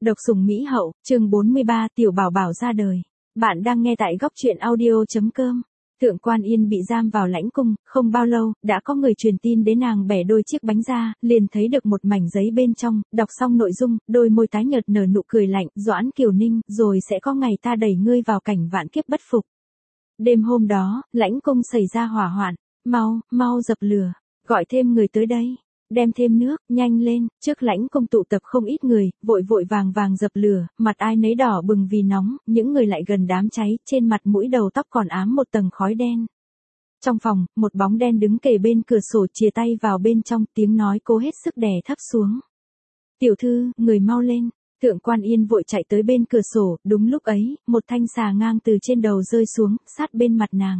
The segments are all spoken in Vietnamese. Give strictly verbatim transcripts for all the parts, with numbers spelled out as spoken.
Độc sủng Mỹ hậu, chương bốn mươi ba, tiểu bảo bảo ra đời. Bạn đang nghe tại góc truyện audio chấm com. Thượng Quan Yên bị giam vào lãnh cung, không bao lâu, đã có người truyền tin đến nàng bẻ đôi chiếc bánh ra, liền thấy được một mảnh giấy bên trong, đọc xong nội dung, đôi môi tái nhợt nở nụ cười lạnh, Doãn Kiều Ninh, rồi sẽ có ngày ta đẩy ngươi vào cảnh vạn kiếp bất phục. Đêm hôm đó, lãnh cung xảy ra hỏa hoạn, mau, mau dập lửa, gọi thêm người tới đây. Đem thêm nước, nhanh lên, trước lãnh cung tụ tập không ít người, vội vội vàng vàng dập lửa, mặt ai nấy đỏ bừng vì nóng, những người lại gần đám cháy, trên mặt mũi đầu tóc còn ám một tầng khói đen. Trong phòng, một bóng đen đứng kề bên cửa sổ chìa tay vào bên trong, tiếng nói cố hết sức đè thấp xuống. Tiểu thư, người mau lên. Thượng Quan Yên vội chạy tới bên cửa sổ, đúng lúc ấy, một thanh xà ngang từ trên đầu rơi xuống, sát bên mặt nàng.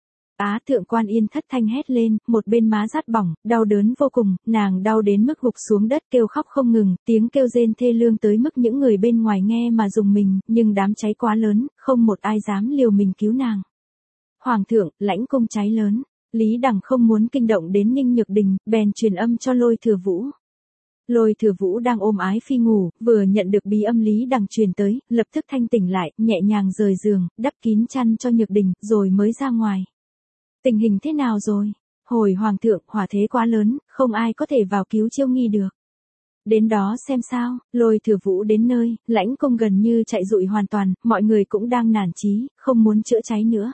Á Thượng Quan Yên thất thanh hét lên, một bên má rát bỏng, đau đớn vô cùng, nàng đau đến mức gục xuống đất kêu khóc không ngừng, tiếng kêu rên thê lương tới mức những người bên ngoài nghe mà rùng mình, nhưng đám cháy quá lớn, không một ai dám liều mình cứu nàng. Hoàng thượng, lãnh cung cháy lớn, Lý Đằng không muốn kinh động đến Ninh Nhược Đình, bèn truyền âm cho Lôi Thừa Vũ. Lôi Thừa Vũ đang ôm ái phi ngủ, vừa nhận được bí âm Lý Đằng truyền tới, lập tức thanh tỉnh lại, nhẹ nhàng rời giường, đắp kín chăn cho Nhược Đình, rồi mới ra ngoài. Tình hình thế nào rồi? Hồi hoàng thượng, hỏa thế quá lớn, không ai có thể vào cứu Chiêu Nghi được. Đến đó xem sao, Lôi Thừa Vũ đến nơi, lãnh cung gần như chạy rụi hoàn toàn, mọi người cũng đang nản chí, không muốn chữa cháy nữa.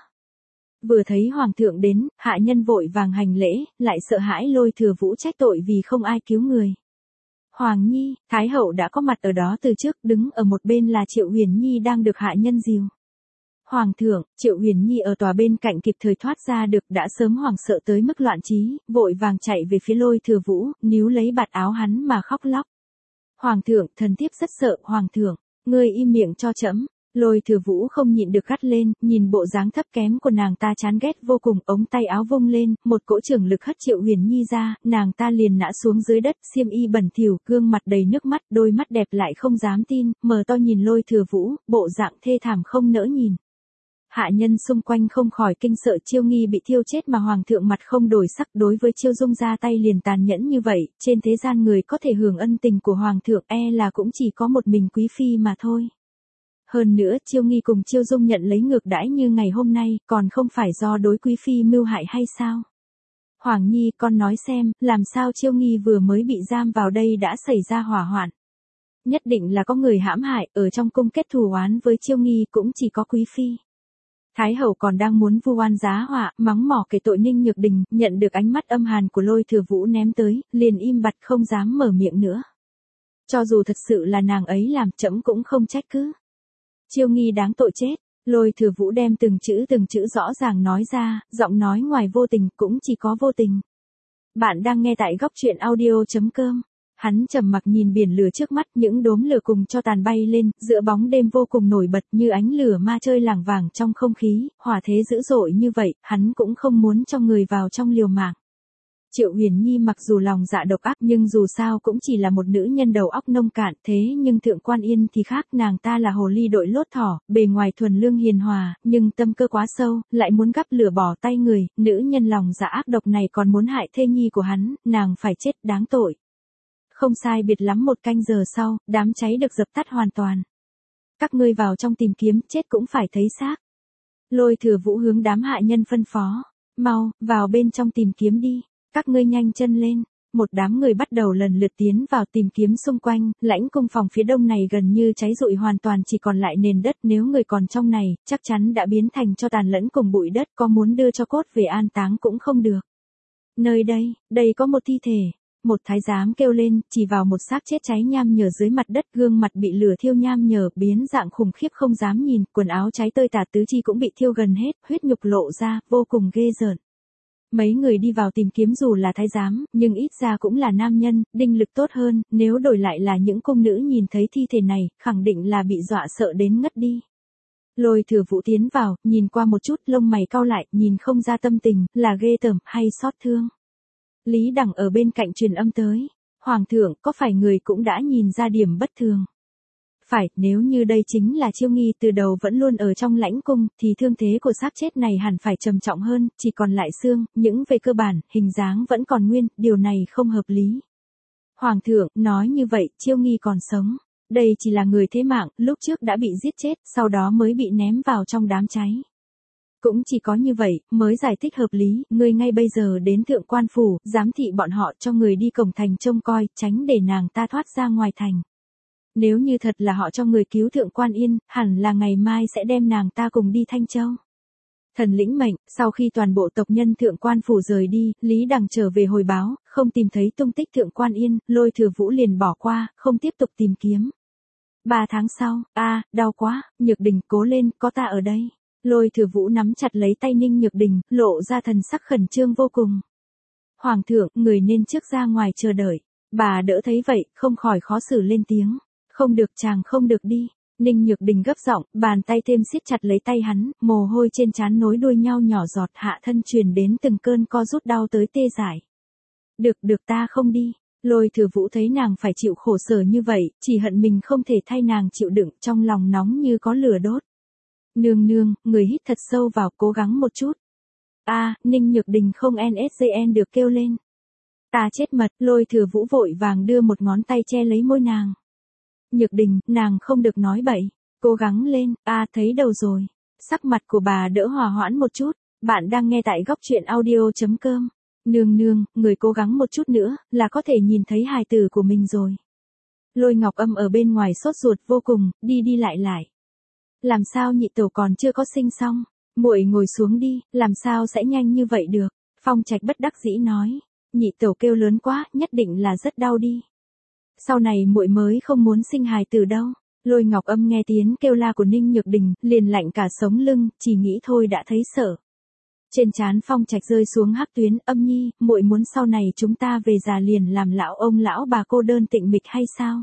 Vừa thấy hoàng thượng đến, hạ nhân vội vàng hành lễ, lại sợ hãi Lôi Thừa Vũ trách tội vì không ai cứu người. Hoàng Nhi, Thái hậu đã có mặt ở đó từ trước, đứng ở một bên là Triệu Huyền Nhi đang được hạ nhân dìu. Hoàng thượng, Triệu Huyền Nhi ở tòa bên cạnh kịp thời thoát ra được, đã sớm hoảng sợ tới mức loạn trí, vội vàng chạy về phía Lôi Thừa Vũ, níu lấy bạt áo hắn mà khóc lóc. Hoàng thượng, thần thiếp rất sợ, hoàng thượng, ngươi im miệng cho trẫm. Lôi Thừa Vũ không nhịn được gắt lên, nhìn bộ dáng thấp kém của nàng ta chán ghét vô cùng, ống tay áo vung lên, một cỗ trưởng lực hất Triệu Huyền Nhi ra, nàng ta liền ngã xuống dưới đất, xiêm y bẩn thỉu, gương mặt đầy nước mắt, đôi mắt đẹp lại không dám tin, mở to nhìn Lôi Thừa Vũ, bộ dạng thê thảm không nỡ nhìn. Hạ nhân xung quanh không khỏi kinh sợ Chiêu Nghi bị thiêu chết mà hoàng thượng mặt không đổi sắc, đối với Chiêu Dung ra tay liền tàn nhẫn như vậy, trên thế gian người có thể hưởng ân tình của hoàng thượng e là cũng chỉ có một mình quý phi mà thôi. Hơn nữa Chiêu Nghi cùng Chiêu Dung nhận lấy ngược đãi như ngày hôm nay, còn không phải do đối quý phi mưu hại hay sao? Hoàng Nhi, con nói xem, làm sao Chiêu Nghi vừa mới bị giam vào đây đã xảy ra hỏa hoạn? Nhất định là có người hãm hại, ở trong cung kết thù oán với Chiêu Nghi cũng chỉ có quý phi. Thái hậu còn đang muốn vu oan giá họa, mắng mỏ kể tội Ninh Nhược Đình, nhận được ánh mắt âm hàn của Lôi Thừa Vũ ném tới, liền im bặt không dám mở miệng nữa. Cho dù thật sự là nàng ấy làm, trẫm cũng không trách cứ. Chiêu Nghi đáng tội chết. Lôi Thừa Vũ đem từng chữ từng chữ rõ ràng nói ra, giọng nói ngoài vô tình cũng chỉ có vô tình. Bạn đang nghe tại góc truyện audio chấm com. Hắn trầm mặc nhìn biển lửa trước mắt, những đốm lửa cùng cho tàn bay lên, giữa bóng đêm vô cùng nổi bật như ánh lửa ma chơi lảng vảng trong không khí, hỏa thế dữ dội như vậy, hắn cũng không muốn cho người vào trong liều mạng. Triệu Huyền Nhi mặc dù lòng dạ độc ác nhưng dù sao cũng chỉ là một nữ nhân đầu óc nông cạn, thế nhưng Thượng Quan Yên thì khác, nàng ta là hồ ly đội lốt thỏ, bề ngoài thuần lương hiền hòa, nhưng tâm cơ quá sâu, lại muốn gắp lửa bỏ tay người, nữ nhân lòng dạ ác độc này còn muốn hại thê nhi của hắn, nàng phải chết đáng tội. Không sai biệt lắm một canh giờ sau, đám cháy được dập tắt hoàn toàn. Các ngươi vào trong tìm kiếm, chết cũng phải thấy xác. Lôi Thừa Vũ hướng đám hạ nhân phân phó. Mau, vào bên trong tìm kiếm đi. Các ngươi nhanh chân lên. Một đám người bắt đầu lần lượt tiến vào tìm kiếm xung quanh, lãnh cung phòng phía đông này gần như cháy rụi hoàn toàn, chỉ còn lại nền đất, nếu người còn trong này, chắc chắn đã biến thành tro tàn lẫn cùng bụi đất, có muốn đưa cho cốt về an táng cũng không được. Nơi đây, đây có một thi thể. Một thái giám kêu lên, chỉ vào một xác chết cháy nham nhở dưới mặt đất, gương mặt bị lửa thiêu nham nhở, biến dạng khủng khiếp không dám nhìn, quần áo cháy tơi tả, tứ chi cũng bị thiêu gần hết, huyết nhục lộ ra, vô cùng ghê rợn. Mấy người đi vào tìm kiếm dù là thái giám, nhưng ít ra cũng là nam nhân, đinh lực tốt hơn, nếu đổi lại là những cung nữ nhìn thấy thi thể này, khẳng định là bị dọa sợ đến ngất đi. Lôi Thừa Vũ tiến vào, nhìn qua một chút, lông mày cau lại, nhìn không ra tâm tình, là ghê tởm, hay xót thương. Lý Đằng ở bên cạnh truyền âm tới. Hoàng thượng, có phải người cũng đã nhìn ra điểm bất thường? Phải, nếu như đây chính là Chiêu Nghi từ đầu vẫn luôn ở trong lãnh cung, thì thương thế của xác chết này hẳn phải trầm trọng hơn, chỉ còn lại xương, những về cơ bản, hình dáng vẫn còn nguyên, điều này không hợp lý. Hoàng thượng, nói như vậy, Chiêu Nghi còn sống. đây chỉ là người thế mạng, lúc trước đã bị giết chết, sau đó mới bị ném vào trong đám cháy. Cũng chỉ có như vậy, mới giải thích hợp lý, ngươi ngay bây giờ đến thượng quan phủ, giám thị bọn họ cho người đi cổng thành trông coi, tránh để nàng ta thoát ra ngoài thành. Nếu như thật là họ cho người cứu thượng quan Yên, hẳn là ngày mai sẽ đem nàng ta cùng đi Thanh Châu. Thần lĩnh mệnh, sau khi toàn bộ tộc nhân thượng quan phủ rời đi, Lý Đằng trở về hồi báo, không tìm thấy tung tích thượng quan Yên, Lôi Thừa Vũ liền bỏ qua, không tiếp tục tìm kiếm. Ba tháng sau, a đau quá, Nhược Đình cố lên, có ta ở đây. Lôi Thừa Vũ nắm chặt lấy tay Ninh Nhược Đình, lộ ra thần sắc khẩn trương vô cùng. Hoàng thượng, người nên trước ra ngoài chờ đợi. Bà đỡ thấy vậy, không khỏi khó xử lên tiếng. Không được chàng không được đi. Ninh Nhược Đình gấp giọng, bàn tay thêm siết chặt lấy tay hắn, mồ hôi trên trán nối đuôi nhau nhỏ giọt, hạ thân truyền đến từng cơn co rút đau tới tê dại. Được được ta không đi. Lôi Thừa Vũ thấy nàng phải chịu khổ sở như vậy, chỉ hận mình không thể thay nàng chịu đựng, trong lòng nóng như có lửa đốt. Nương nương, người hít thật sâu vào, cố gắng một chút. A, Ninh Nhược Đình không en ét gi en được kêu lên. Ta chết mật, Lôi Thừa Vũ vội vàng đưa một ngón tay che lấy môi nàng. Nhược Đình, nàng không được nói bậy, cố gắng lên, a thấy đầu rồi. Sắc mặt của bà đỡ hòa hoãn một chút, bạn đang nghe tại góc truyện audio chấm com. Nương nương, người cố gắng một chút nữa, là có thể nhìn thấy hài tử của mình rồi. Lôi Ngọc Âm ở bên ngoài sốt ruột vô cùng, đi đi lại lại. Làm sao nhị tẩu còn chưa có sinh xong, muội ngồi xuống đi, làm sao sẽ nhanh như vậy được. Phong Trạch bất đắc dĩ nói, nhị tẩu kêu lớn quá, nhất định là rất đau đi. Sau này muội mới không muốn sinh hài tử đâu. Lôi Ngọc Âm nghe tiếng kêu la của Ninh Nhược Đình, liền lạnh cả sống lưng, chỉ nghĩ thôi đã thấy sợ. Trên trán Phong Trạch rơi xuống hắc tuyến, Âm nhi, muội muốn sau này chúng ta về già liền làm lão ông lão bà cô đơn tịnh mịch hay sao?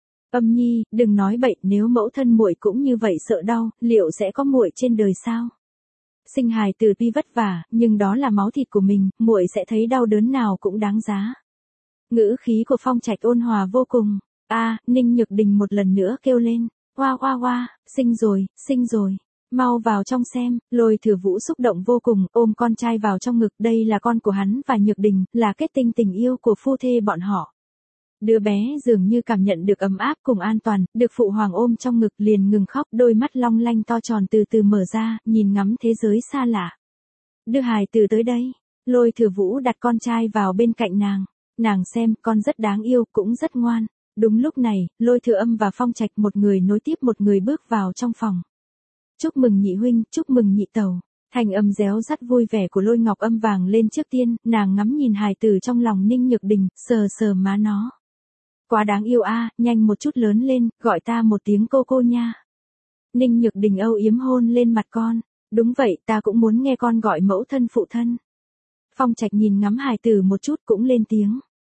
Âm nhi, đừng nói bậy, nếu mẫu thân muội cũng như vậy sợ đau, liệu sẽ có muội trên đời sao? Sinh hài tử tuy vất vả, nhưng đó là máu thịt của mình, muội sẽ thấy đau đớn nào cũng đáng giá. Ngữ khí của Phong Trạch ôn hòa vô cùng. A, Ninh Nhược Đình một lần nữa kêu lên, oa oa oa, sinh rồi, sinh rồi. Mau vào trong xem. Lôi Thừa Vũ xúc động vô cùng, ôm con trai vào trong ngực, đây là con của hắn và Nhược Đình, là kết tinh tình yêu của phu thê bọn họ. Đứa bé dường như cảm nhận được ấm áp cùng an toàn, được phụ hoàng ôm trong ngực liền ngừng khóc, đôi mắt long lanh to tròn từ từ mở ra, nhìn ngắm thế giới xa lạ. Đưa hài tử tới đây. Lôi Thừa Vũ đặt con trai vào bên cạnh nàng. Nàng xem, con rất đáng yêu, cũng rất ngoan. Đúng lúc này, Lôi Thừa Âm và Phong Trạch một người nối tiếp một người bước vào trong phòng. Chúc mừng nhị huynh, chúc mừng nhị tẩu. Thanh âm réo rắt vui vẻ của Lôi Ngọc Âm vàng lên trước tiên, nàng ngắm nhìn hài tử trong lòng Ninh Nhược Đình, sờ sờ má nó. Quá đáng yêu a, nhanh một chút lớn lên, gọi ta một tiếng cô cô nha. Ninh Nhược Đình âu yếm hôn lên mặt con. Đúng vậy, ta cũng muốn nghe con gọi mẫu thân phụ thân. Phong Trạch nhìn ngắm hài tử một chút cũng lên tiếng.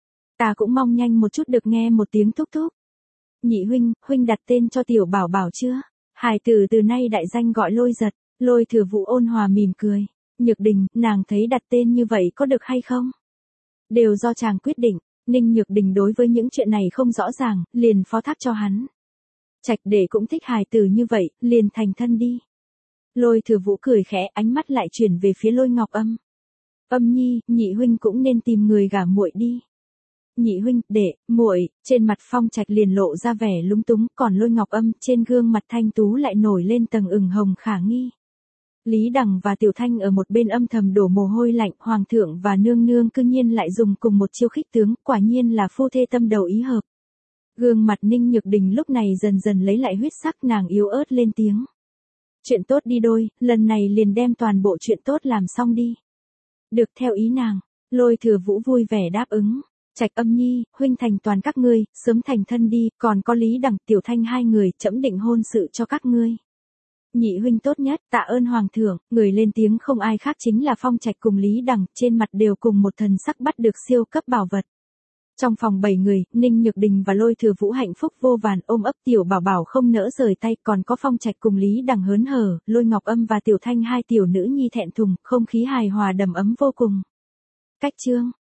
Ta cũng mong nhanh một chút được nghe một tiếng thúc thúc. Nhị huynh, huynh đặt tên cho tiểu bảo bảo chưa? Hài tử từ nay đại danh gọi Lôi Giật. Lôi Thừa Vũ ôn hòa mỉm cười. Nhược Đình, nàng thấy đặt tên như vậy có được hay không? Đều do chàng quyết định. Ninh Nhược Đình đối với những chuyện này không rõ ràng, liền phó thác cho hắn. Trạch đệ cũng thích hài tử như vậy, liền thành thân đi. Lôi Thừa Vũ cười khẽ, ánh mắt lại chuyển về phía Lôi Ngọc Âm. Âm nhi, nhị huynh cũng nên tìm người gả muội đi. Nhị huynh, đệ, muội, trên mặt Phong Trạch liền lộ ra vẻ lúng túng, còn Lôi Ngọc Âm trên gương mặt thanh tú lại nổi lên tầng ửng hồng khả nghi. Lý Đằng và Tiểu Thanh ở một bên âm thầm đổ mồ hôi lạnh, hoàng thượng và nương nương cư nhiên lại dùng cùng một chiêu khích tướng, quả nhiên là phu thê tâm đầu ý hợp. Gương mặt Ninh Nhược Đình lúc này dần dần lấy lại huyết sắc, nàng yếu ớt lên tiếng. Chuyện tốt đi đôi, lần này liền đem toàn bộ chuyện tốt làm xong đi. Được theo ý nàng, Lôi Thừa Vũ vui vẻ đáp ứng. Trạch Âm nhi, huynh thành toàn các ngươi, sớm thành thân đi, còn có Lý Đằng, Tiểu Thanh hai người, trẫm định hôn sự cho các ngươi. Nhị huynh tốt nhất, tạ ơn hoàng thượng. Người lên tiếng không ai khác chính là Phong Trạch cùng Lý Đằng, trên mặt đều cùng một thần sắc bắt được siêu cấp bảo vật. Trong phòng bảy người, Ninh Nhược Đình và Lôi Thừa Vũ hạnh phúc vô vàn, ôm ấp tiểu bảo bảo không nỡ rời tay, còn có Phong Trạch cùng Lý Đằng hớn hở, Lôi Ngọc Âm và Tiểu Thanh hai tiểu nữ nhi thẹn thùng, không khí hài hòa đầm ấm vô cùng. Cách chương